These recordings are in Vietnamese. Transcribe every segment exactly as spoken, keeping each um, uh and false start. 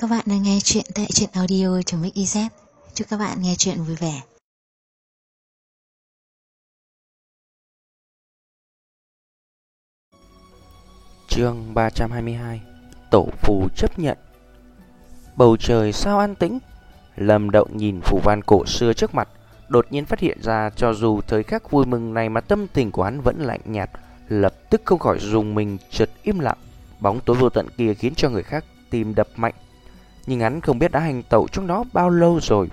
Các bạn đang nghe chuyện tại truyện audio.mixyz. Chúc các bạn nghe chuyện vui vẻ. Chương ba trăm hai mươi hai. Tổ phù chấp nhận. Bầu trời sao an tĩnh. Lâm Động nhìn phù văn cổ xưa trước mặt, đột nhiên phát hiện ra cho dù thời khắc vui mừng này mà tâm tình của hắn vẫn lạnh nhạt, lập tức không khỏi rùng mình, chợt im lặng. Bóng tối vô tận kia khiến cho người khác tim đập mạnh, nhưng hắn không biết đã hành tẩu trong đó bao lâu rồi.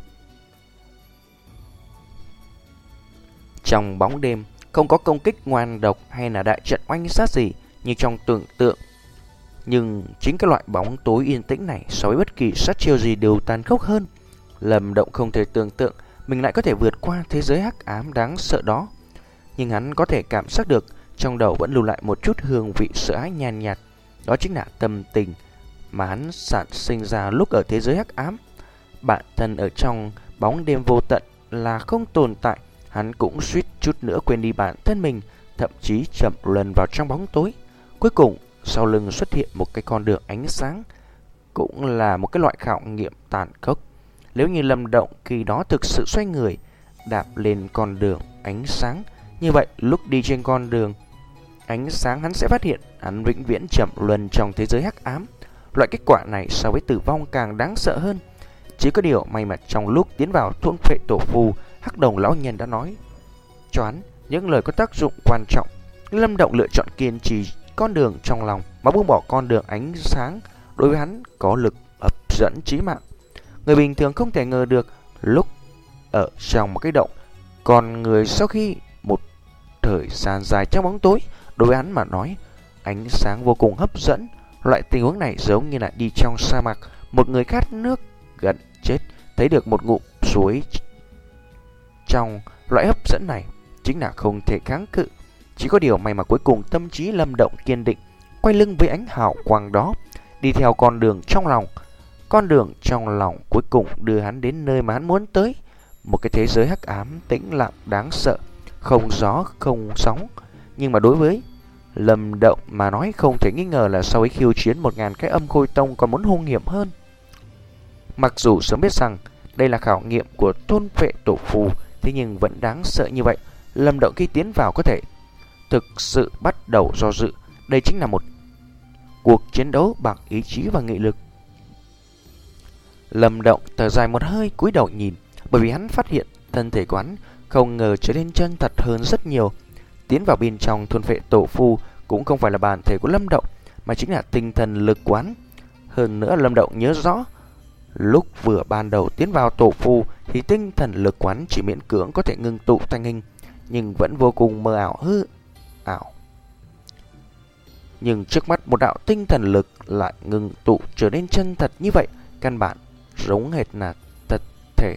Trong bóng đêm, không có công kích ngoan độc hay là đại trận oanh sát gì như trong tưởng tượng. Nhưng chính cái loại bóng tối yên tĩnh này so với bất kỳ sát chiêu gì đều tàn khốc hơn. Lâm Động không thể tưởng tượng mình lại có thể vượt qua thế giới hắc ám đáng sợ đó. Nhưng hắn có thể cảm giác được trong đầu vẫn lưu lại một chút hương vị sợ hãi nhàn nhạt. Đó chính là tâm tình mà hắn sản sinh ra lúc ở thế giới hắc ám. Bản thân ở trong bóng đêm vô tận là không tồn tại. Hắn cũng suýt chút nữa quên đi bản thân mình, thậm chí chậm luân vào trong bóng tối. Cuối cùng sau lưng xuất hiện một cái con đường ánh sáng, cũng là một cái loại khảo nghiệm tàn khốc. Nếu như Lâm Động khi đó thực sự xoay người đạp lên con đường ánh sáng, như vậy lúc đi trên con đường ánh sáng hắn sẽ phát hiện hắn vĩnh viễn chậm luân trong thế giới hắc ám. Loại kết quả này so với tử vong càng đáng sợ hơn. Chỉ có điều may mà trong lúc tiến vào thôn phệ tổ phù, Hắc Đồng lão nhân đã nói cho hắn những lời có tác dụng quan trọng. Lâm Động lựa chọn kiên trì con đường trong lòng mà buông bỏ con đường ánh sáng, đối với hắn có lực hấp dẫn chí mạng. Người bình thường không thể ngờ được lúc ở trong một cái động, còn người sau khi một thời gian dài trong bóng tối, đối với hắn mà nói ánh sáng vô cùng hấp dẫn. Loại tình huống này giống như là đi trong sa mạc, một người khát nước gần chết thấy được một ngụm suối trong. Loại hấp dẫn này chính là không thể kháng cự. Chỉ có điều may mà cuối cùng tâm trí Lâm Động kiên định, quay lưng với ánh hào quang đó, đi theo con đường trong lòng. Con đường trong lòng cuối cùng đưa hắn đến nơi mà hắn muốn tới, một cái thế giới hắc ám tĩnh lặng đáng sợ, không gió không sóng. Nhưng mà đối với Lâm Động mà nói, không thể nghi ngờ là so với khiêu chiến một ngàn cái âm khôi tông còn muốn hung hiểm hơn. Mặc dù sớm biết rằng đây là khảo nghiệm của thôn phệ tổ phù, thế nhưng vẫn đáng sợ như vậy. Lâm Động khi tiến vào có thể thực sự bắt đầu do dự. Đây chính là một cuộc chiến đấu bằng ý chí và nghị lực. Lâm Động thở dài một hơi, cúi đầu nhìn, bởi vì hắn phát hiện thân thể của hắn không ngờ trở nên chân thật hơn rất nhiều. Tiến vào bên trong thôn phệ tổ phù cũng không phải là bản thể của Lâm Động, mà chính là tinh thần lực quán. Hơn nữa Lâm Động nhớ rõ, lúc vừa ban đầu tiến vào tổ phù thì tinh thần lực quán chỉ miễn cưỡng có thể ngưng tụ thành hình, nhưng vẫn vô cùng mơ ảo hư ảo. Nhưng trước mắt một đạo tinh thần lực lại ngưng tụ trở nên chân thật như vậy, căn bản giống hệt là thật thể.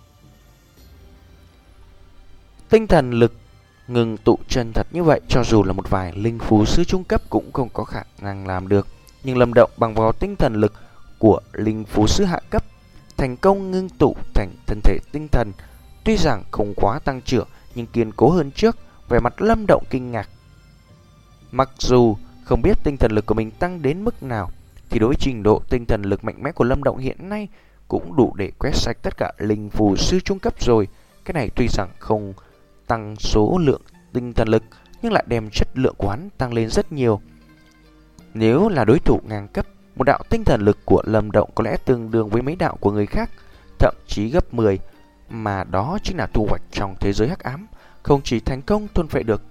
Tinh thần lực ngừng tụ chân thật như vậy, cho dù là một vài linh phù sư trung cấp cũng không có khả năng làm được. Nhưng Lâm Động bằng vào tinh thần lực của linh phù sư hạ cấp, thành công ngưng tụ thành thân thể tinh thần. Tuy rằng không quá tăng trưởng nhưng kiên cố hơn trước. Vẻ mặt Lâm Động kinh ngạc. Mặc dù không biết tinh thần lực của mình tăng đến mức nào, thì đối với trình độ tinh thần lực mạnh mẽ của Lâm Động hiện nay cũng đủ để quét sạch tất cả linh phù sư trung cấp rồi. Cái này tuy rằng không tăng số lượng tinh thần lực, nhưng lại đem chất lượng của hắn tăng lên rất nhiều. Nếu là đối thủ ngang cấp, một đạo tinh thần lực của Lâm Động có lẽ tương đương với mấy đạo của người khác, thậm chí gấp mười. Mà đó chính là thu hoạch trong thế giới hắc ám. Không chỉ thành công thôn phệ được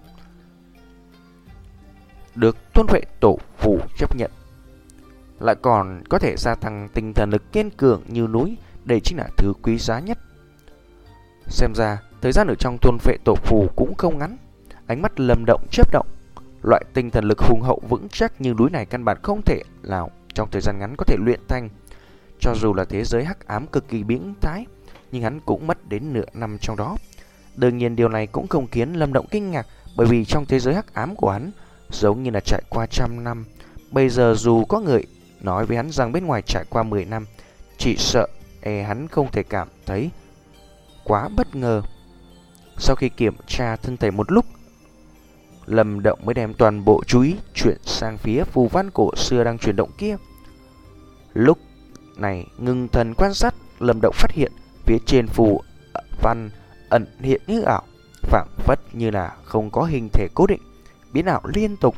Được thôn phệ tổ phù chấp nhận, lại còn có thể gia tăng tinh thần lực kiên cường như núi. Đây chính là thứ quý giá nhất. Xem ra thời gian ở trong thôn phệ tổ phù cũng không ngắn. Ánh mắt Lâm Động chớp động. Loại tinh thần lực hùng hậu vững chắc như núi này căn bản không thể nào trong thời gian ngắn có thể luyện thành. Cho dù là thế giới hắc ám cực kỳ biến thái, nhưng hắn cũng mất đến nửa năm trong đó. Đương nhiên điều này cũng không khiến Lâm Động kinh ngạc, bởi vì trong thế giới hắc ám của hắn giống như là trải qua trăm năm. Bây giờ dù có người nói với hắn rằng bên ngoài trải qua mười năm, chỉ sợ e hắn không thể cảm thấy quá bất ngờ. Sau khi kiểm tra thân thể một lúc, Lâm Động mới đem toàn bộ chú ý chuyển sang phía phù văn cổ xưa đang chuyển động kia. Lúc này ngưng thần quan sát, Lâm Động phát hiện phía trên phù văn ẩn hiện như ảo, phảng phất như là không có hình thể cố định, biến ảo liên tục.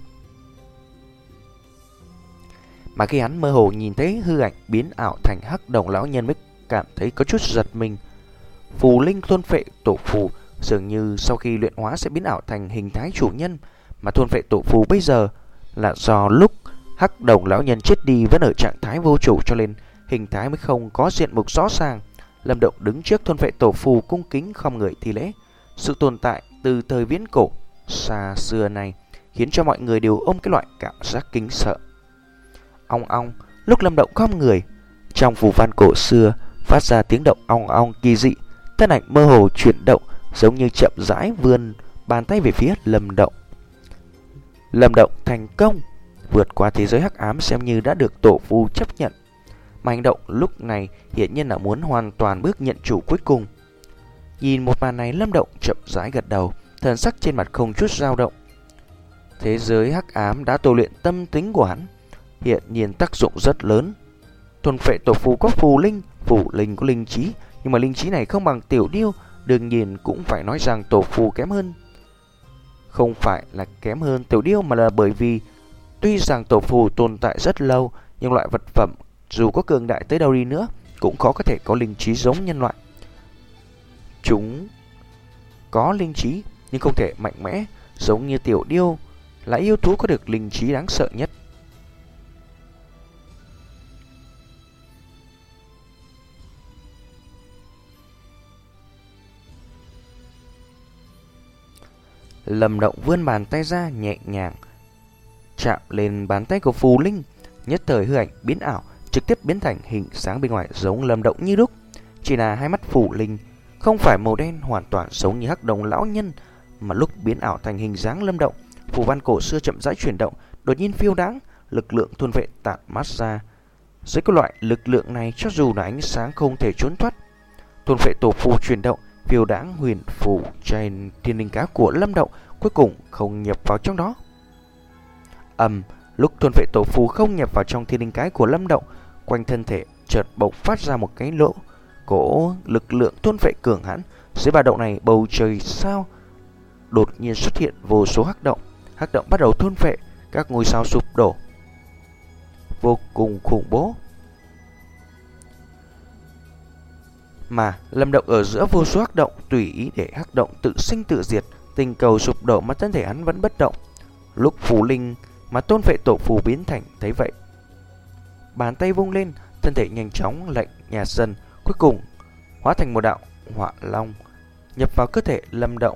Mà khi hắn mơ hồ nhìn thấy hư ảnh biến ảo thành hắc đồng lão nhân mới cảm thấy có chút giật mình. Phù linh thôn phệ tổ phù dường như sau khi luyện hóa sẽ biến ảo thành hình thái chủ nhân, mà thôn phệ tổ phù bây giờ là do lúc hắc đồng lão nhân chết đi vẫn ở trạng thái vô chủ, cho nên hình thái mới không có diện mục rõ ràng. Lâm Động đứng trước thôn phệ tổ phù cung kính không người thi lễ. Sự tồn tại từ thời viễn cổ xa xưa này khiến cho mọi người đều ôm cái loại cảm giác kính sợ. Ong ong, lúc Lâm Động khom người, trong phù văn cổ xưa phát ra tiếng động ong ong kỳ dị, thân ảnh mơ hồ chuyển động, giống như chậm rãi vươn bàn tay về phía Lâm Động. Lâm Động thành công vượt qua thế giới hắc ám, xem như đã được tổ phù chấp nhận. Mà hành động lúc này hiển nhiên là muốn hoàn toàn bước nhận chủ cuối cùng. Nhìn một màn này, Lâm Động chậm rãi gật đầu, thần sắc trên mặt không chút dao động. Thế giới hắc ám đã tu luyện tâm tính của hắn, hiện nhiên tác dụng rất lớn. Thuần phệ tổ phù có phù linh, phù linh có linh trí, nhưng mà linh trí này không bằng tiểu điêu, đương nhiên cũng phải nói rằng tổ phù kém hơn. Không phải là kém hơn tiểu điêu, mà là bởi vì tuy rằng tổ phù tồn tại rất lâu, nhưng loại vật phẩm dù có cường đại tới đâu đi nữa cũng khó có thể có linh trí giống nhân loại. Chúng có linh trí nhưng không thể mạnh mẽ, giống như tiểu điêu là yêu thú có được linh trí đáng sợ nhất. Lâm Động vươn bàn tay ra nhẹ nhàng chạm lên bàn tay của phù linh, nhất thời hư ảnh biến ảo, trực tiếp biến thành hình sáng bên ngoài giống Lâm Động như lúc. Chỉ là hai mắt phù linh không phải màu đen hoàn toàn giống như hắc đồng lão nhân, mà lúc biến ảo thành hình dáng Lâm Động, phù văn cổ xưa chậm rãi chuyển động, đột nhiên phiêu đáng, lực lượng thôn vệ tản mát ra. Dưới cái loại lực lượng này, cho dù là ánh sáng không thể trốn thoát. Thôn vệ tổ phù chuyển động, phiêu đáng huyền phù trên thiên linh cá của Lâm Động cuối cùng không nhập vào trong đó. Ầm, um, lúc thôn vệ tổ phù không nhập vào trong thiên linh cái của Lâm Động, quanh thân thể chợt bộc phát ra một cái lỗ, cổ lực lượng thôn vệ cường hãn. Dưới ba động này, bầu trời sao đột nhiên xuất hiện vô số hắc động. Hắc động bắt đầu thôn vệ, các ngôi sao sụp đổ, vô cùng khủng bố. Mà Lâm Động ở giữa vô số hắc động, tùy ý để hắc động tự sinh tự diệt, tình cầu sụp đổ mà thân thể hắn vẫn bất động. Lúc phù linh mà tôn vệ tổ phù biến thành thấy vậy, bàn tay vung lên, thân thể nhanh chóng lạnh nhạt dần, cuối cùng hóa thành một đạo hỏa long nhập vào cơ thể Lâm Động.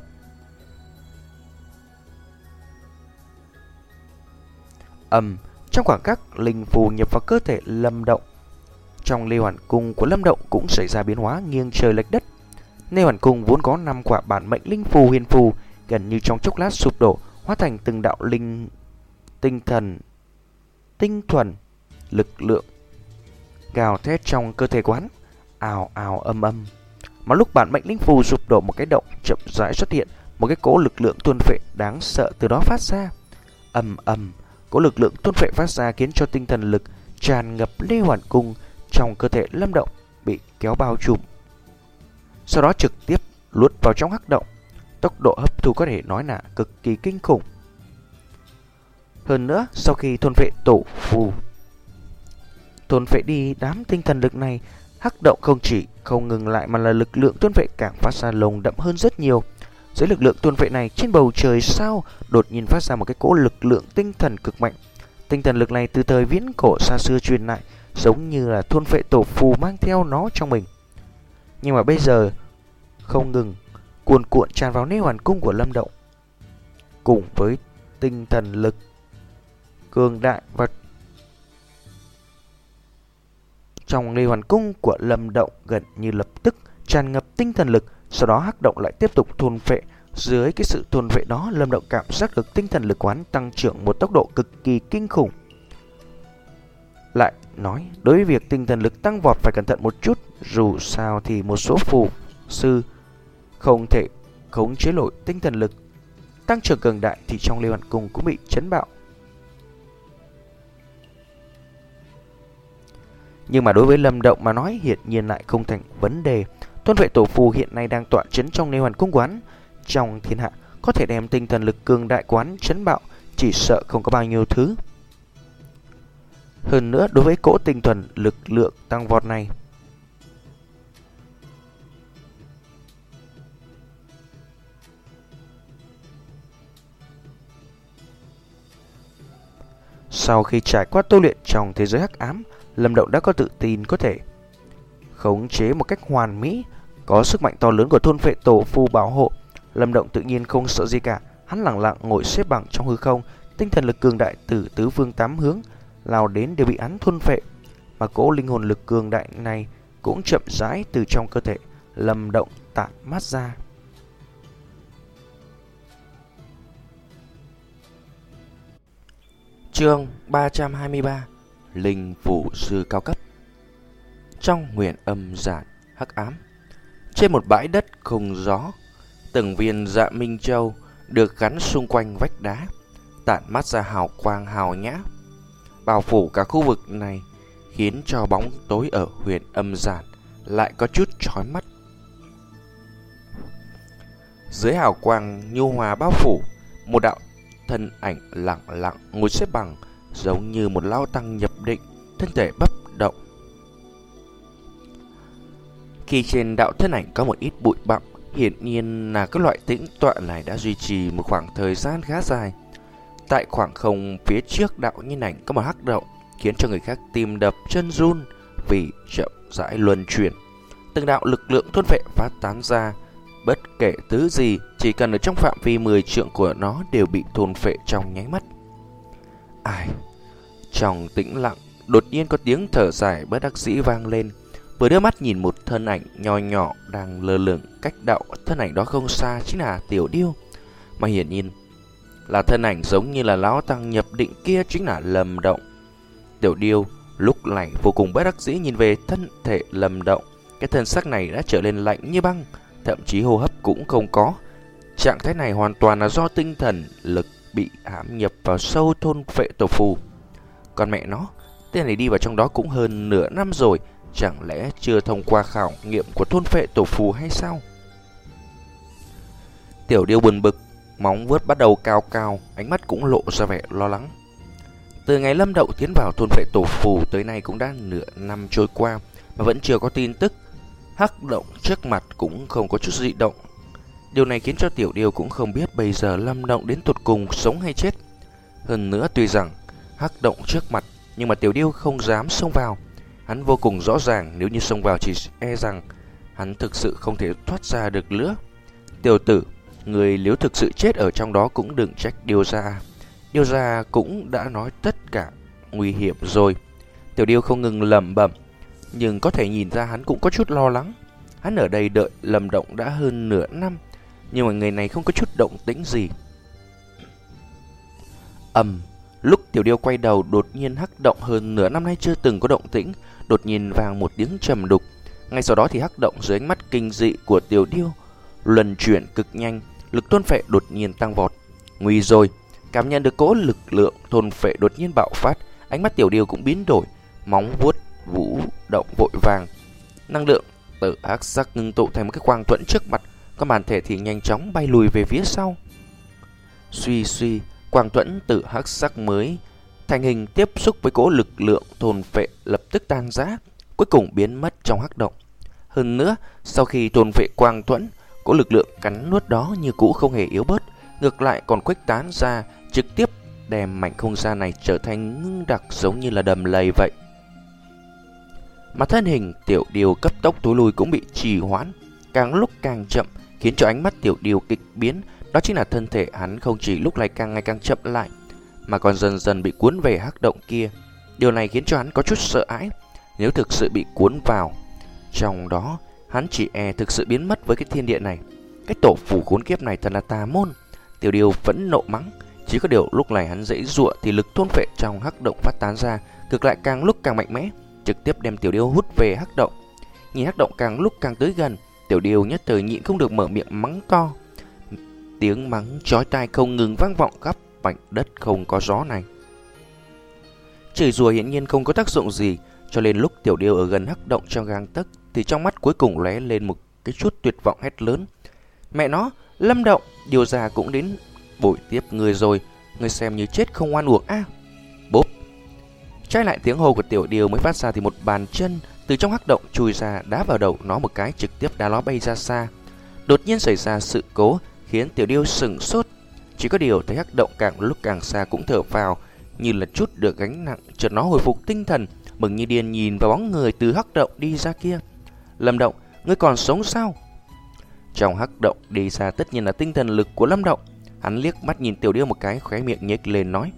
Ầm, trong khoảng khắc linh phù nhập vào cơ thể Lâm Động, trong Lê Hoàn Cung của Lâm Động cũng xảy ra biến hóa nghiêng trời lệch đất. Lê Hoàn Cung vốn có năm quả bản mệnh linh phù huyền phù, gần như trong chốc lát sụp đổ, hóa thành từng đạo linh tinh thần tinh thuần lực lượng gào thét trong cơ thể quán, ào ào âm âm. Mà lúc bản mệnh linh phù sụp đổ, một cái động chậm rãi xuất hiện, một cái cỗ lực lượng tuôn phệ đáng sợ từ đó phát ra. Ầm ầm, cỗ lực lượng tuôn phệ phát ra khiến cho tinh thần lực tràn ngập Lê Hoàn Cung trong cơ thể Lâm Động bị kéo bao trùm, sau đó trực tiếp luốt vào trong hắc động. Tốc độ hấp thu có thể nói là cực kỳ kinh khủng. Hơn nữa, sau khi thôn phệ tổ phù thôn phệ đi đám tinh thần lực này, hắc động không chỉ không ngừng lại mà là lực lượng thôn phệ càng phát ra lồng đậm hơn rất nhiều. Dưới lực lượng thôn phệ này, trên bầu trời sao đột nhiên phát ra một cái cỗ lực lượng tinh thần cực mạnh. Tinh thần lực này từ thời viễn cổ xa xưa truyền lại, giống như là thôn phệ tổ phù mang theo nó trong mình. Nhưng mà bây giờ không ngừng cuồn cuộn tràn vào Lê Hoàn Cung của Lâm Động, cùng với tinh thần lực cường đại và trong Lê Hoàn Cung của Lâm Động gần như lập tức tràn ngập tinh thần lực. Sau đó hắc động lại tiếp tục thôn phệ. Dưới cái sự thôn phệ đó, Lâm Động cảm giác được tinh thần lực quán tăng trưởng một tốc độ cực kỳ kinh khủng. Lại nói, đối với việc tinh thần lực tăng vọt phải cẩn thận một chút, dù sao thì một số phù sư không thể khống chế nổi tinh thần lực tăng trưởng cường đại thì trong Lê Hoàn Cung cũng bị chấn bạo. Nhưng mà đối với Lâm Động mà nói hiển nhiên lại không thành vấn đề. Thôn vệ tổ phù hiện nay đang tọa trấn trong Nê Hoàn Cung quán, trong thiên hạ có thể đem tinh thần lực cường đại quán chấn bạo, chỉ sợ không có bao nhiêu thứ. Hơn nữa đối với cỗ tinh thuần lực lượng tăng vọt này, sau khi trải qua tu luyện trong thế giới hắc ám, Lâm Động đã có tự tin có thể khống chế một cách hoàn mỹ. Có sức mạnh to lớn của thôn phệ tổ phù bảo hộ, Lâm Động tự nhiên không sợ gì cả. Hắn lặng lặng ngồi xếp bằng trong hư không, tinh thần lực cường đại từ tứ phương tám hướng lao đến đều bị hắn thôn phệ, mà cỗ linh hồn lực cường đại này cũng chậm rãi từ trong cơ thể Lâm Động tản mát ra. Chương ba trăm hai mươi ba: Linh phủ sư cao cấp. Trong huyền âm giản hắc ám, trên một bãi đất không gió, từng viên dạ minh châu được gắn xung quanh vách đá, tản mát ra hào quang hào nhã, bao phủ cả khu vực này, khiến cho bóng tối ở huyền âm giản lại có chút chói mắt. Dưới hào quang nhu hòa bao phủ, một đạo thân ảnh lặng lặng ngồi xếp bằng, giống như một lão tăng nhập định, thân thể bất động. Khi trên đạo thân ảnh có một ít bụi bặm, hiển nhiên là cái loại tĩnh tọa này đã duy trì một khoảng thời gian khá dài. Tại khoảng không phía trước đạo nhân ảnh có một hắc động, khiến cho người khác tim đập chân run vì chậm rãi luân chuyển. Từng đạo lực lượng thôn vệ phát tán ra, bất kể thứ gì, chỉ cần ở trong phạm vi mười trượng của nó đều bị thôn phệ trong nháy mắt. Ai? Trong tĩnh lặng, đột nhiên có tiếng thở dài bất đắc dĩ vang lên. Vừa đưa mắt nhìn một thân ảnh nho nhỏ đang lơ lửng cách đạo thân ảnh đó không xa, chính là Tiểu Điêu, mà hiển nhiên là thân ảnh giống như là lão tăng nhập định kia chính là Lâm Động. Tiểu Điêu lúc này vô cùng bất đắc dĩ nhìn về thân thể Lâm Động, cái thân xác này đã trở nên lạnh như băng, thậm chí hô hấp cũng không có. Trạng thái này hoàn toàn là do tinh thần lực bị hãm nhập vào sâu thôn phệ tổ phù. Còn mẹ nó, tên này đi vào trong đó cũng hơn nửa năm rồi, chẳng lẽ chưa thông qua khảo nghiệm của thôn phệ tổ phù hay sao? Tiểu Điêu buồn bực, móng vuốt bắt đầu cao cao, ánh mắt cũng lộ ra vẻ lo lắng. Từ ngày Lâm Đậu tiến vào thôn phệ tổ phù tới nay cũng đã nửa năm trôi qua mà vẫn chưa có tin tức. Hắc động trước mặt cũng không có chút dị động. Điều này khiến cho Tiểu Điêu cũng không biết bây giờ Lâm Động đến tột cùng sống hay chết. Hơn nữa tuy rằng hắc động trước mặt, nhưng mà Tiểu Điêu không dám xông vào. Hắn vô cùng rõ ràng nếu như xông vào chỉ e rằng hắn thực sự không thể thoát ra được nữa. Tiểu tử, người nếu thực sự chết ở trong đó cũng đừng trách Điêu gia. Điêu gia cũng đã nói tất cả nguy hiểm rồi. Tiểu Điêu không ngừng lẩm bẩm, nhưng có thể nhìn ra hắn cũng có chút lo lắng. Hắn ở đây đợi Lâm Động đã hơn nửa năm, nhưng mà người này không có chút động tĩnh gì. Ầm, lúc Tiểu Điêu quay đầu, đột nhiên hắc động hơn nửa năm nay chưa từng có động tĩnh, đột nhiên vang một tiếng trầm đục. Ngay sau đó thì hắc động dưới ánh mắt kinh dị của Tiểu Điêu luân chuyển cực nhanh, lực thôn phệ đột nhiên tăng vọt. Nguy rồi, cảm nhận được cỗ lực lượng thôn phệ đột nhiên bạo phát, ánh mắt Tiểu Điêu cũng biến đổi, móng vuốt vũ động vội vàng. Năng lượng từ hắc sắc ngưng tụ thành một cái quang thuẫn trước mặt, còn bản thể thì nhanh chóng bay lùi về phía sau. Suy suy, quang thuẫn từ hắc sắc mới thành hình tiếp xúc với cỗ lực lượng thôn phệ lập tức tan rã, cuối cùng biến mất trong hắc động. Hơn nữa, sau khi thôn phệ quang thuẫn, cỗ lực lượng cắn nuốt đó như cũ không hề yếu bớt, ngược lại còn khuếch tán ra, trực tiếp đem mảnh không gian này trở thành ngưng đặc giống như là đầm lầy vậy. Mà thân hình Tiểu Điêu cấp tốc tối lui cũng bị trì hoãn, càng lúc càng chậm, khiến cho ánh mắt Tiểu Điêu kịch biến. Đó chính là thân thể hắn không chỉ lúc này càng ngày càng chậm lại, mà còn dần dần bị cuốn về hắc động kia. Điều này khiến cho hắn có chút sợ hãi. Nếu thực sự bị cuốn vào trong đó, hắn chỉ e thực sự biến mất với cái thiên địa này. Cái tổ phù khốn kiếp này thật là tà môn. Tiểu Điêu vẫn nộ mắng. Chỉ có điều lúc này hắn dãy giụa thì lực thôn phệ trong hắc động phát tán ra, ngược lại càng lúc càng mạnh mẽ, trực tiếp đem Tiểu Điêu hút về hắc động. Nhìn hắc động càng lúc càng tới gần, Tiểu Điêu nhất thời nhịn không được mở miệng mắng to. Tiếng mắng chói tai không ngừng vang vọng khắp mảnh đất không có gió này. Chửi rủa hiển nhiên không có tác dụng gì, cho nên lúc Tiểu Điêu ở gần hắc động trong gang tấc thì trong mắt cuối cùng lóe lên một cái chút tuyệt vọng hét lớn: "Mẹ nó, Lâm Động, điều già cũng đến bổi tiếp người rồi, người xem như chết không oan uổng a." À. Bốp. Trái lại tiếng hô của Tiểu Điêu mới phát ra thì một bàn chân từ trong hắc động chui ra đá vào đầu nó một cái, trực tiếp đá nó bay ra xa. Đột nhiên xảy ra sự cố khiến Tiểu Điêu sững sốt. Chỉ có điều thấy hắc động càng lúc càng xa cũng thở phào như là chút được gánh nặng, chợt nó hồi phục tinh thần, mừng như điên nhìn vào bóng người từ hắc động đi ra kia. "Lâm Động, ngươi còn sống sao?" Trong hắc động đi ra tất nhiên là tinh thần lực của Lâm Động. Hắn liếc mắt nhìn Tiểu Điêu một cái, khóe miệng nhếch lên nói: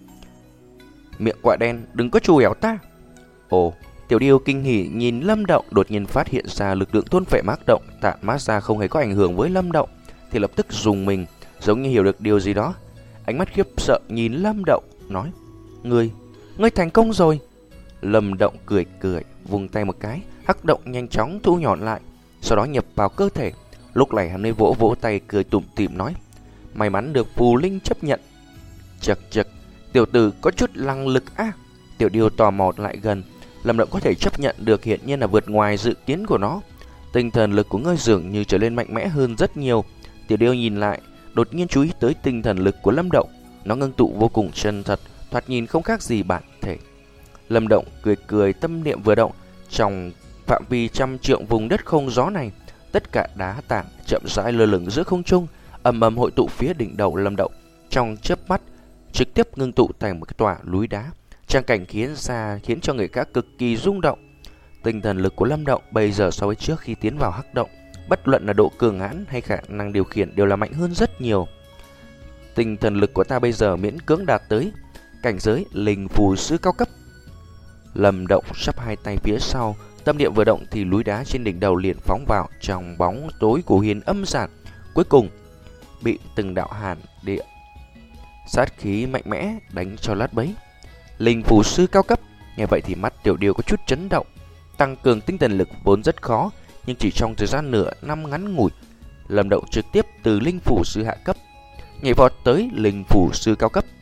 "Miệng quạ đen, đừng có chù ẻo ta." Ồ, Tiểu Điêu kinh hỉ nhìn Lâm Động, đột nhiên phát hiện ra lực lượng thôn phệ hắc động tản mát ra không hề có ảnh hưởng với Lâm Động, thì lập tức rùng mình, giống như hiểu được điều gì đó. Ánh mắt khiếp sợ nhìn Lâm Động, nói: "Ngươi, ngươi thành công rồi." Lâm Động cười cười, vung tay một cái, hắc động nhanh chóng thu nhỏ lại, sau đó nhập vào cơ thể. Lúc này hắn mới vỗ vỗ tay cười tủm tỉm nói: "May mắn được phù linh chấp nhận." Chậc chậc, tiểu tử có chút năng lực á. À. Tiểu Điêu tò mò lại gần. Lâm Động có thể chấp nhận được hiện nhiên là vượt ngoài dự kiến của nó. Tinh thần lực của ngươi dường như trở nên mạnh mẽ hơn rất nhiều. Tiểu Điêu nhìn lại, đột nhiên chú ý tới tinh thần lực của Lâm Động. Nó ngưng tụ vô cùng chân thật, thoạt nhìn không khác gì bản thể. Lâm Động cười cười, tâm niệm vừa động, trong phạm vi trăm trượng vùng đất không gió này, tất cả đá tảng chậm rãi lơ lửng giữa không trung, ầm ầm hội tụ phía đỉnh đầu Lâm Động. Trong chớp mắt, trực tiếp ngưng tụ thành một cái tòa núi đá. Trang cảnh khiến ra khiến cho người khác cực kỳ rung động. Tinh thần lực của Lâm Động bây giờ so với trước khi tiến vào hắc động, bất luận là độ cường hãn hay khả năng điều khiển đều là mạnh hơn rất nhiều. Tinh thần lực của ta bây giờ miễn cưỡng đạt tới cảnh giới linh phù sư cao cấp. Lâm Động sắp hai tay phía sau, tâm niệm vừa động thì núi đá trên đỉnh đầu liền phóng vào trong bóng tối của Huyền Âm Giản, cuối cùng bị từng đạo hàn địa sát khí mạnh mẽ đánh cho lát bấy. Linh phù sư cao cấp, nghe vậy thì mắt Tiểu Điêu có chút chấn động. Tăng cường tinh thần lực vốn rất khó, nhưng chỉ trong thời gian nửa năm ngắn ngủi, Lâm Động trực tiếp từ linh phù sư hạ cấp nhảy vọt tới linh phù sư cao cấp.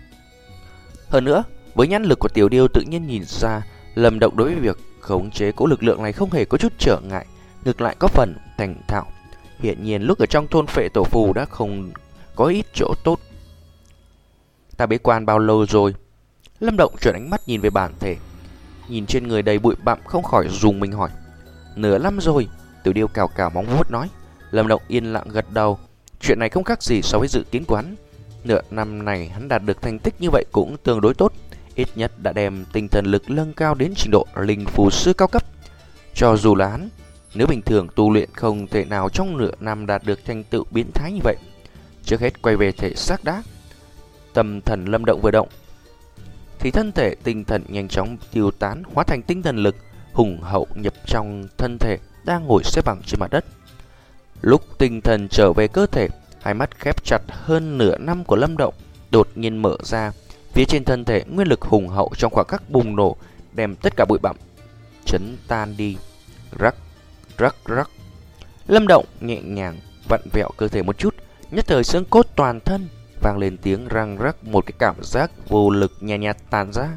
Hơn nữa, với nhãn lực của Tiểu Điêu tự nhiên nhìn ra, Lâm Động đối với việc khống chế cỗ lực lượng này không hề có chút trở ngại, ngược lại có phần thành thạo. Hiện nhiên lúc ở trong thôn phệ tổ phù đã không có ít chỗ tốt. Ta bế quan bao lâu rồi? Lâm Động chuyển ánh mắt nhìn về bản thể, nhìn trên người đầy bụi bặm không khỏi rùng mình hỏi. Nửa năm rồi, Tiểu Điêu cào cào móng vuốt nói. Lâm Động yên lặng gật đầu. Chuyện này không khác gì so với dự kiến của hắn. Nửa năm này hắn đạt được thành tích như vậy cũng tương đối tốt, ít nhất đã đem tinh thần lực nâng cao đến trình độ linh phù sư cao cấp. Cho dù là hắn, nếu bình thường tu luyện không thể nào trong nửa năm đạt được thành tựu biến thái như vậy. Trước hết quay về thể xác đã. Tâm thần Lâm Động vừa động thì thân thể tinh thần nhanh chóng tiêu tán, hóa thành tinh thần lực hùng hậu nhập trong thân thể đang ngồi xếp bằng trên mặt đất. Lúc tinh thần trở về cơ thể, hai mắt khép chặt hơn nửa năm của Lâm Động đột nhiên mở ra. Phía trên thân thể nguyên lực hùng hậu trong khoảng khắc bùng nổ, đem tất cả bụi bặm chấn tan đi. Rắc, rắc, rắc. Lâm Động nhẹ nhàng vặn vẹo cơ thể một chút, nhất thời xương cốt toàn thân vang lên tiếng răng rắc, một cái cảm giác vô lực nhẹ nhạt tàn ra.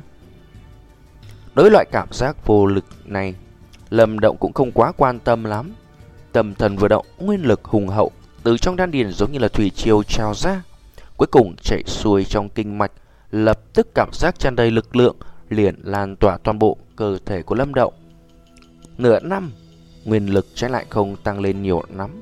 Đối với loại cảm giác vô lực này, Lâm Động cũng không quá quan tâm lắm. Tâm thần vừa động, nguyên lực hùng hậu từ trong đan điền giống như là thủy triều trào ra, cuối cùng chảy xuôi trong kinh mạch, lập tức cảm giác tràn đầy lực lượng liền lan tỏa toàn bộ cơ thể của Lâm Động. Nửa năm, nguyên lực trái lại không tăng lên nhiều lắm.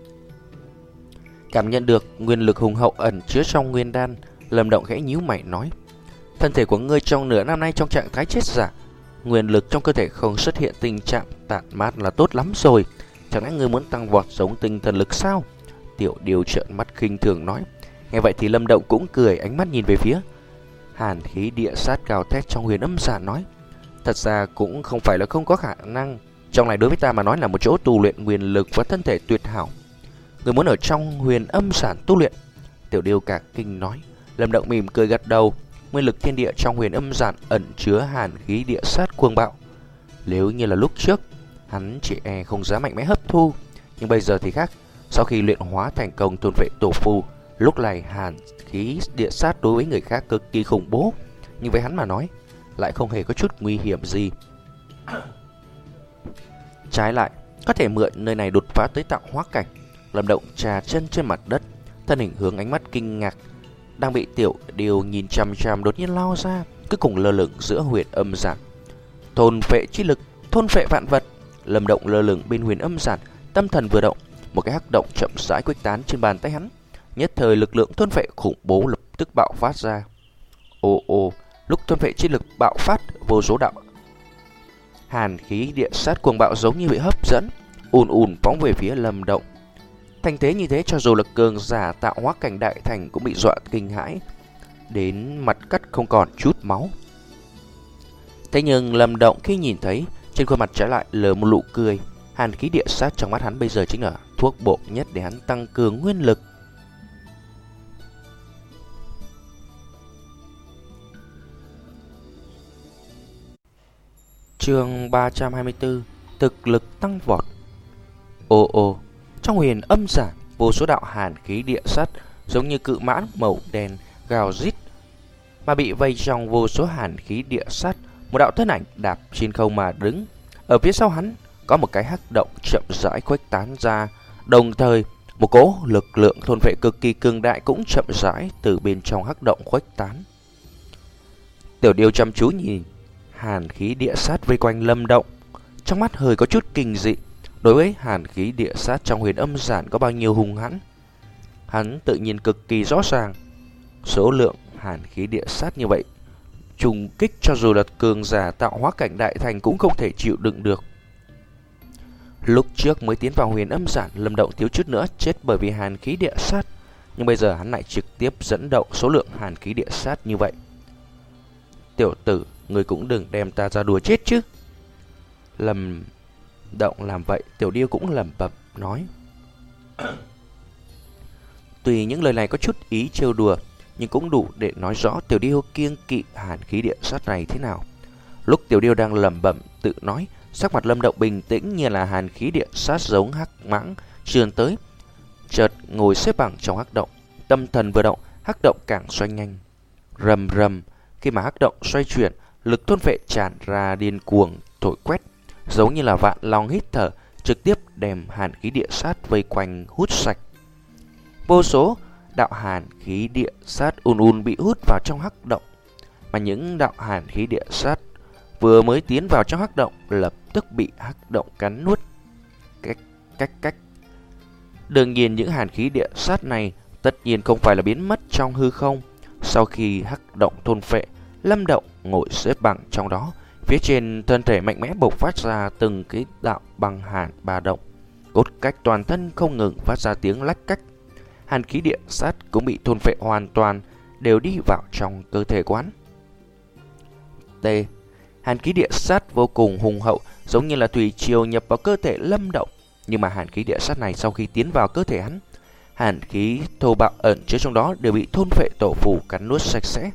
Cảm nhận được nguyên lực hùng hậu ẩn chứa trong nguyên đan, Lâm Động khẽ nhíu mày nói: thân thể của ngươi trong nửa năm nay trong trạng thái chết giả, nguyên lực trong cơ thể không xuất hiện tình trạng tản mát là tốt lắm rồi. Chẳng lẽ ngươi muốn tăng vọt giống tinh thần lực sao? Tiểu Điêu trợn mắt khinh thường nói. Nghe vậy thì Lâm Động cũng cười, ánh mắt nhìn về phía hàn khí địa sát gào thét trong Huyền Âm Giản nói: thật ra cũng không phải là không có khả năng, trong này đối với ta mà nói là một chỗ tu luyện nguyên lực và thân thể tuyệt hảo. Người muốn ở trong Huyền Âm Giản tu luyện? Tiểu Điêu cả kinh nói. Lâm Động mỉm cười gật đầu. Nguyên lực thiên địa trong Huyền Âm Giản ẩn chứa hàn khí địa sát cuồng bạo. Nếu như là lúc trước, hắn chỉ e không dám mạnh mẽ hấp thu, nhưng bây giờ thì khác. Sau khi luyện hóa thành công thôn vệ tổ phù, lúc này hàn khí địa sát đối với người khác cực kỳ khủng bố, nhưng với hắn mà nói lại không hề có chút nguy hiểm gì. Trái lại, có thể mượn nơi này đột phá tới tạo hóa cảnh. Lâm Động trà chân trên mặt đất, thân hình hướng ánh mắt kinh ngạc đang bị Tiểu Điều nhìn chằm chằm đột nhiên lao ra, cuối cùng lơ lửng giữa huyền âm giản. Thôn phệ chi lực, thôn phệ vạn vật. Lâm Động lơ lửng bên huyền âm giản, tâm thần vừa động, một cái hắc động chậm rãi khuếch tán trên bàn tay hắn. Nhất thời lực lượng thôn phệ khủng bố lập tức bạo phát ra. Ồ ồ, lúc thôn phệ chi lực bạo phát, vô số đạo hàn khí địa sát cuồng bạo giống như bị hấp dẫn, ùn ùn phóng về phía Lâm Động. Thành thế như thế, cho dù là cường giả tạo hóa cảnh đại thành cũng bị dọa kinh hãi đến mặt cắt không còn chút máu. Thế nhưng Lâm Động khi nhìn thấy, trên khuôn mặt trái lại lờ một nụ cười. Hàn khí địa sát trong mắt hắn bây giờ chính là thuốc bổ nhất để hắn tăng cường nguyên lực. Chương ba trăm hai mươi tư, thực lực tăng vọt. Ồ ồ, trong huyền âm giản, vô số đạo hàn khí địa sát giống như cự mãn màu đen gào rít, mà bị vây trong vô số hàn khí địa sát. Một đạo thân ảnh đạp trên không mà đứng. Ở phía sau hắn có một cái hắc động chậm rãi khuếch tán ra, đồng thời một cỗ lực lượng thôn phệ cực kỳ cường đại cũng chậm rãi từ bên trong hắc động khuếch tán. Tiểu Điều chăm chú nhìn hàn khí địa sát vây quanh Lâm Động, trong mắt hơi có chút kinh dị. Đối với hàn khí địa sát trong huyền âm giản có bao nhiêu hung hãn, hắn tự nhiên cực kỳ rõ ràng. Số lượng hàn khí địa sát như vậy trùng kích cho dù là cường giả tạo hóa cảnh đại thành cũng không thể chịu đựng được. Lúc trước mới tiến vào huyền âm giản, Lâm Động thiếu chút nữa chết bởi vì hàn khí địa sát, nhưng bây giờ hắn lại trực tiếp dẫn động số lượng hàn khí địa sát như vậy. Tiểu tử, người cũng đừng đem ta ra đùa chết chứ. Lâm Động làm vậy, Tiểu Điêu cũng lẩm bẩm nói. Tuy những lời này có chút ý trêu đùa, nhưng cũng đủ để nói rõ Tiểu Điêu kiêng kỵ hàn khí địa sát này thế nào. Lúc Tiểu Điêu đang lẩm bẩm tự nói, sắc mặt Lâm Động bình tĩnh như là hàn khí địa sát giống hắc mãng trườn tới, chợt ngồi xếp bằng trong hắc động. Tâm thần vừa động, hắc động càng xoay nhanh. Rầm rầm, khi mà hắc động xoay chuyển, lực thôn phệ tràn ra điên cuồng thổi quét, giống như là vạn long hít thở, trực tiếp đem hàn khí địa sát vây quanh hút sạch. Vô số đạo hàn khí địa sát ùn ùn bị hút vào trong hắc động, mà những đạo hàn khí địa sát vừa mới tiến vào trong hắc động lập tức bị hắc động cắn nuốt. Cách cách cách. Đương nhiên những hàn khí địa sát này tất nhiên không phải là biến mất trong hư không. Sau khi hắc động thôn phệ, Lâm Động ngồi xếp bằng trong đó, phía trên thân thể mạnh mẽ bộc phát ra từng cái đạo băng hàn ba động, cốt cách toàn thân không ngừng phát ra tiếng lách cách. Hàn khí địa sát cũng bị thôn phệ hoàn toàn, đều đi vào trong cơ thể quán. T. Hàn khí địa sát vô cùng hùng hậu, giống như là thủy triều nhập vào cơ thể Lâm Động. Nhưng mà hàn khí địa sát này sau khi tiến vào cơ thể hắn, hàn khí thô bạo ẩn chứa trong đó đều bị thôn phệ tổ phù cắn nuốt sạch sẽ,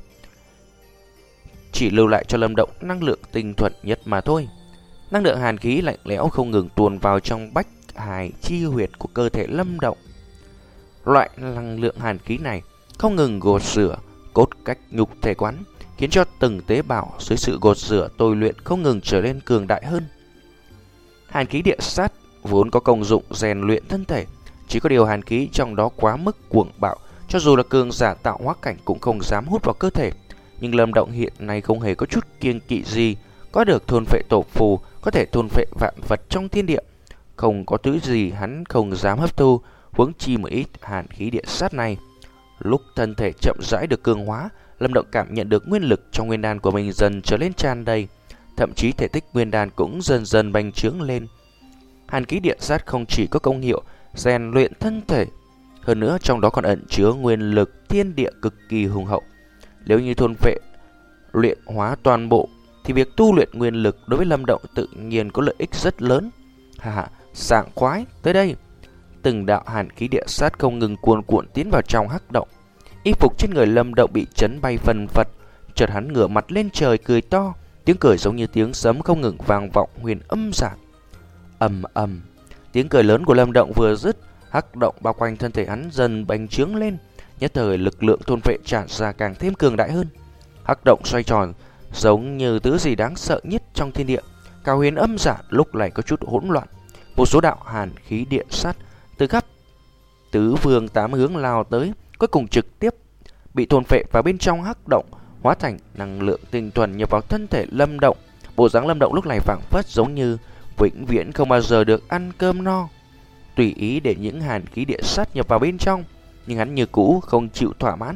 chỉ lưu lại cho Lâm Động năng lượng tinh thuần nhất mà thôi. Năng lượng hàn khí lạnh lẽo không ngừng tuôn vào trong bách hải chi huyệt của cơ thể Lâm Động. Loại năng lượng hàn khí này không ngừng gột rửa cốt cách nhục thể quán, khiến cho từng tế bào dưới sự gột rửa tôi luyện không ngừng trở nên cường đại hơn. Hàn khí địa sát vốn có công dụng rèn luyện thân thể, chỉ có điều hàn khí trong đó quá mức cuồng bạo, cho dù là cường giả tạo hóa cảnh cũng không dám hút vào cơ thể. Nhưng Lâm Động hiện nay không hề có chút kiêng kỵ gì, có được thôn phệ tổ phù, có thể thôn phệ vạn vật trong thiên địa, không có thứ gì hắn không dám hấp thu, huống chi một ít hàn khí địa sát này. Lúc thân thể chậm rãi được cường hóa, Lâm Động cảm nhận được nguyên lực trong nguyên đan của mình dần trở lên tràn đầy, thậm chí thể tích nguyên đan cũng dần dần bành trướng lên. Hàn khí địa sát không chỉ có công hiệu rèn luyện thân thể, hơn nữa trong đó còn ẩn chứa nguyên lực thiên địa cực kỳ hùng hậu. Nếu như thôn phệ luyện hóa toàn bộ thì việc tu luyện nguyên lực đối với Lâm Động tự nhiên có lợi ích rất lớn. Hà hà, sảng khoái, tới đây. Từng đạo hàn khí địa sát không ngừng cuồn cuộn tiến vào trong hắc động. Y phục trên người Lâm Động bị chấn bay phần phật, chợt hắn ngửa mặt lên trời cười to, tiếng cười giống như tiếng sấm không ngừng vang vọng huyền âm giản. Ầm ầm, tiếng cười lớn của Lâm Động vừa dứt, hắc động bao quanh thân thể hắn dần bành trướng lên, nhất thời lực lượng thôn phệ tràn ra càng thêm cường đại hơn. Hắc động xoay tròn giống như thứ gì đáng sợ nhất trong thiên địa, Cao huyền âm giả lúc này có chút hỗn loạn. Một số đạo hàn khí địa sát từ khắp tứ phương tám hướng lao tới, cuối cùng trực tiếp bị thôn phệ vào bên trong hắc động, hóa thành năng lượng tinh thuần nhập vào thân thể Lâm Động. Bộ dáng Lâm Động lúc này phảng phất giống như vĩnh viễn không bao giờ được ăn cơm no, tùy ý để những hàn khí địa sát nhập vào bên trong, nhưng hắn như cũ không chịu thỏa mãn.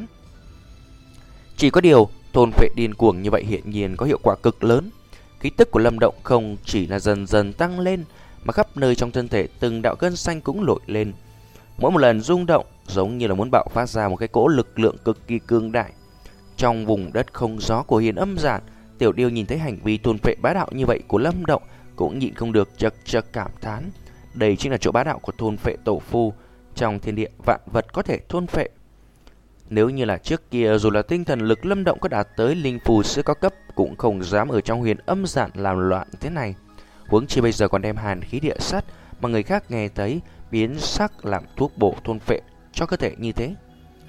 Chỉ có điều thôn phệ điên cuồng như vậy hiện nhiên có hiệu quả cực lớn. Khí tức của Lâm Động không chỉ là dần dần tăng lên, mà khắp nơi trong thân thể từng đạo gân xanh cũng nổi lên. Mỗi một lần rung động giống như là muốn bạo phát ra một cái cỗ lực lượng cực kỳ cường đại. Trong vùng đất không gió của Huyền Âm Giản, Tiểu Điêu nhìn thấy hành vi thôn phệ bá đạo như vậy của Lâm Động cũng nhịn không được chật chật cảm thán. Đây chính là chỗ bá đạo của thôn phệ tổ phu. Trong thiên địa vạn vật có thể thôn phệ. Nếu như là trước kia, dù là tinh thần lực Lâm Động có đạt tới linh phù sư cao cấp cũng không dám ở trong Huyền Âm Giản làm loạn thế này. Huống chi bây giờ còn đem hàn khí địa sát mà người khác nghe thấy biến sắc làm thuốc bổ thôn phệ cho cơ thể như thế.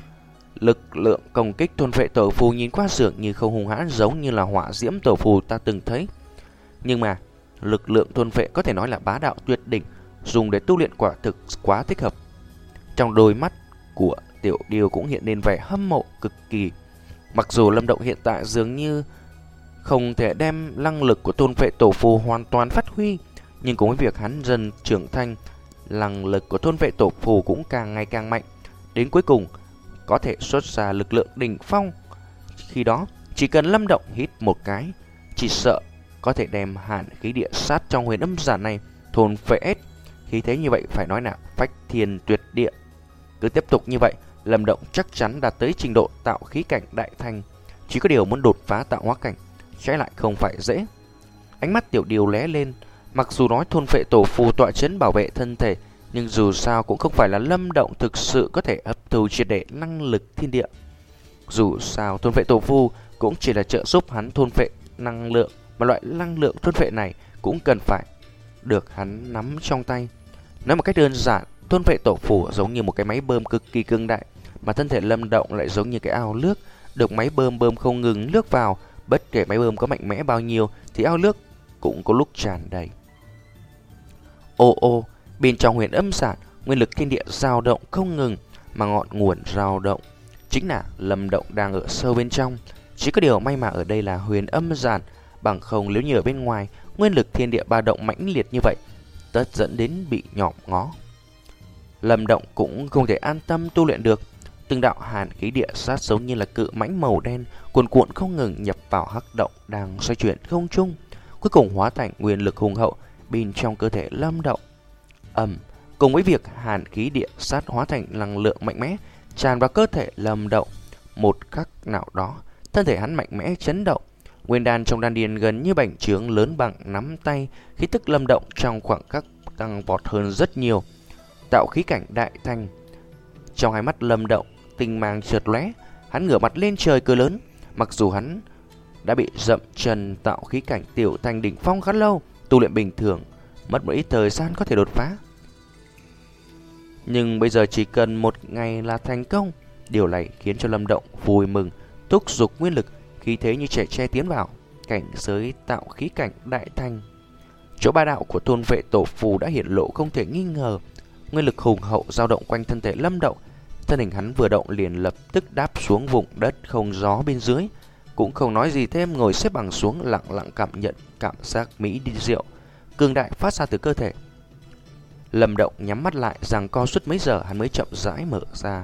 Lực lượng công kích thôn phệ tổ phù nhìn qua dường như không hung hãn giống như là hỏa diễm tổ phù ta từng thấy. Nhưng mà lực lượng thôn phệ có thể nói là bá đạo tuyệt đỉnh, dùng để tu luyện quả thực quá thích hợp. Trong đôi mắt của Tiểu Điêu cũng hiện lên vẻ hâm mộ cực kỳ. Mặc dù Lâm Động hiện tại dường như không thể đem năng lực của thôn phệ tổ phù hoàn toàn phát huy, nhưng cùng với việc hắn dần trưởng thành, năng lực của thôn vệ tổ phù cũng càng ngày càng mạnh, đến cuối cùng có thể xuất ra lực lượng đỉnh phong. Khi đó chỉ cần Lâm Động hít một cái, chỉ sợ có thể đem hàn khí địa sát trong Huyền Âm Giản này thôn phệ hết. Khí thế như vậy phải nói là phách thiên tuyệt địa. Cứ tiếp tục như vậy, Lâm Động chắc chắn đạt tới trình độ tạo khí cảnh đại thành. Chỉ có điều muốn đột phá tạo hóa cảnh trái lại không phải dễ. Ánh mắt Tiểu Điêu lóe lên. Mặc dù nói thôn phệ tổ phù tọa chấn bảo vệ thân thể, nhưng dù sao cũng không phải là Lâm Động thực sự có thể hấp thu triệt để năng lực thiên địa. Dù sao thôn phệ tổ phù cũng chỉ là trợ giúp hắn thôn phệ năng lượng, mà loại năng lượng thôn phệ này cũng cần phải được hắn nắm trong tay. Nói một cách đơn giản, thôn phệ tổ phù giống như một cái máy bơm cực kỳ cương đại, mà thân thể Lâm Động lại giống như cái ao nước, được máy bơm bơm không ngừng nước vào. Bất kể máy bơm có mạnh mẽ bao nhiêu thì ao nước cũng có lúc tràn đầy. Ô ô, bên trong Huyền Âm Giản, nguyên lực thiên địa dao động không ngừng, mà ngọn nguồn dao động chính là Lâm Động đang ở sâu bên trong. Chỉ có điều may mà ở đây là Huyền Âm Giản, bằng không nếu như ở bên ngoài nguyên lực thiên địa ba động mãnh liệt như vậy, tất dẫn đến bị nhòm ngó. Lâm Động cũng không thể an tâm tu luyện được. Từng đạo hàn khí địa sát giống như là cự mãnh màu đen cuồn cuộn không ngừng nhập vào hắc động đang xoay chuyển không trung, cuối cùng hóa thành nguyên lực hùng hậu bên trong cơ thể Lâm Động. Ầm, cùng với việc hàn khí địa sát hóa thành năng lượng mạnh mẽ tràn vào cơ thể Lâm Động, một khắc nào đó thân thể hắn mạnh mẽ chấn động. Nguyên đan trong đan điền gần như bành trướng lớn bằng nắm tay, khí tức Lâm Động trong khoảng khắc tăng vọt hơn rất nhiều, tạo khí cảnh đại thành. Trong hai mắt Lâm Động tinh mang chợt lóe, hắn ngửa mặt lên trời cười lớn. Mặc dù hắn đã bị dậm chân tạo khí cảnh tiểu thành đỉnh phong khá lâu, tu luyện bình thường mất một ít thời gian có thể đột phá, nhưng bây giờ chỉ cần một ngày là thành công. Điều này khiến cho Lâm Động vui mừng, thúc giục nguyên lực, khí thế như trẻ tre tiến vào cảnh giới tạo khí cảnh đại thành. Chỗ ba đạo của thôn vệ tổ phù đã hiện lộ không thể nghi ngờ. Nguyên lực hùng hậu dao động quanh thân thể Lâm Động. Thân hình hắn vừa động liền lập tức đáp xuống vùng đất không gió bên dưới, cũng không nói gì thêm, ngồi xếp bằng xuống lặng lặng cảm nhận cảm giác mỹ đi diệu cường đại phát ra từ cơ thể. Lâm Động nhắm mắt lại, giằng co suốt mấy giờ hắn mới chậm rãi mở ra.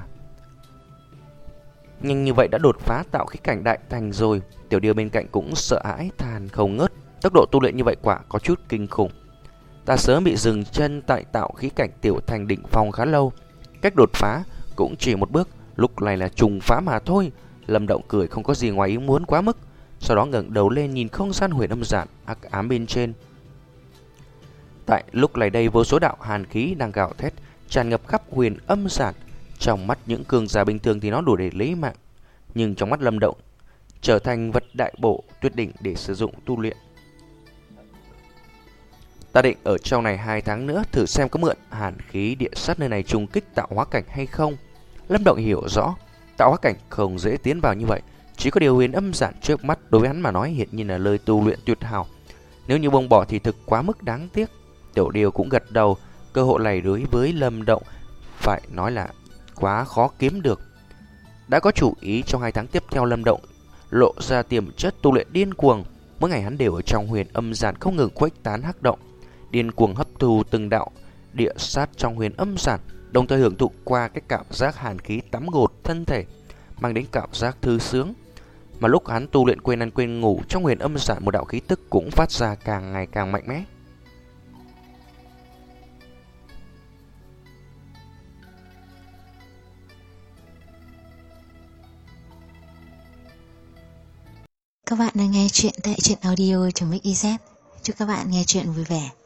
Nhanh như vậy đã đột phá tạo khí cảnh đại thành rồi. Tiểu Điêu bên cạnh cũng sợ hãi than không ngớt. Tốc độ tu luyện như vậy quả có chút kinh khủng. Ta sớm bị dừng chân tại tạo khí cảnh tiểu thành đỉnh phong khá lâu, cách đột phá cũng chỉ một bước, lúc này là trùng phá mà thôi. Lâm Động cười không có gì ngoài ý muốn quá mức, sau đó ngẩng đầu lên nhìn không gian Huyền Âm Giản ác ám bên trên. Tại lúc này đây, vô số đạo hàn khí đang gào thét tràn ngập khắp Huyền Âm Giản. Trong mắt những cường giả bình thường thì nó đủ để lấy mạng, nhưng trong mắt Lâm Động trở thành vật đại bổ tuyệt đỉnh để sử dụng tu luyện. Ta định ở trong này hai tháng nữa thử xem có mượn hàn khí địa sát nơi này trùng kích tạo hóa cảnh hay không. Lâm Động hiểu rõ tạo hóa cảnh không dễ tiến vào như vậy, chỉ có điều Huyền Âm Giản trước mắt đối với hắn mà nói hiện nhiên là lời tu luyện tuyệt hảo. Nếu như buông bỏ thì thực quá mức đáng tiếc. Tiểu Điều cũng gật đầu. Cơ hội này đối với Lâm Động phải nói là quá khó kiếm được. Đã có chủ ý, trong hai tháng tiếp theo Lâm Động lộ ra tiềm chất tu luyện điên cuồng. Mỗi ngày hắn đều ở trong huyền âm giản không ngừng khuếch tán hắc động, điên cuồng hấp thu từng đạo địa sát trong huyền âm giản, đồng thời hưởng thụ qua cái cảm giác hàn khí tắm gột thân thể, mang đến cảm giác thư sướng. Mà lúc hắn tu luyện quên ăn quên ngủ, trong huyền âm giản một đạo khí tức cũng phát ra càng ngày càng mạnh mẽ. Các bạn đang nghe chuyện tại truyện audio.mixyz. Chúc các bạn nghe chuyện vui vẻ.